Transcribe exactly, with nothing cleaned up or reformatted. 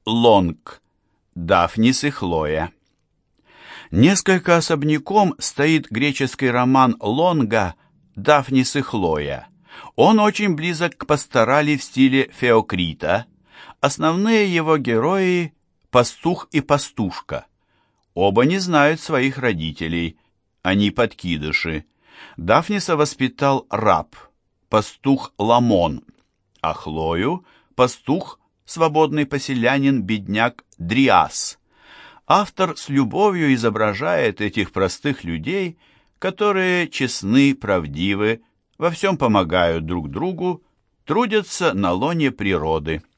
Лонг, Дафнис и Хлоя. Несколько особняком стоит греческий роман Лонга «Дафнис и Хлоя». Он очень близок к пасторали в стиле Феокрита. Основные его герои – пастух и пастушка. Оба не знают своих родителей, они подкидыши. Дафниса воспитал раб, пастух Ламон, а Хлою – пастух, свободный поселянин, бедняк Дриас. Автор с любовью изображает этих простых людей, которые честны, правдивы, во всем помогают друг другу, трудятся на лоне природы.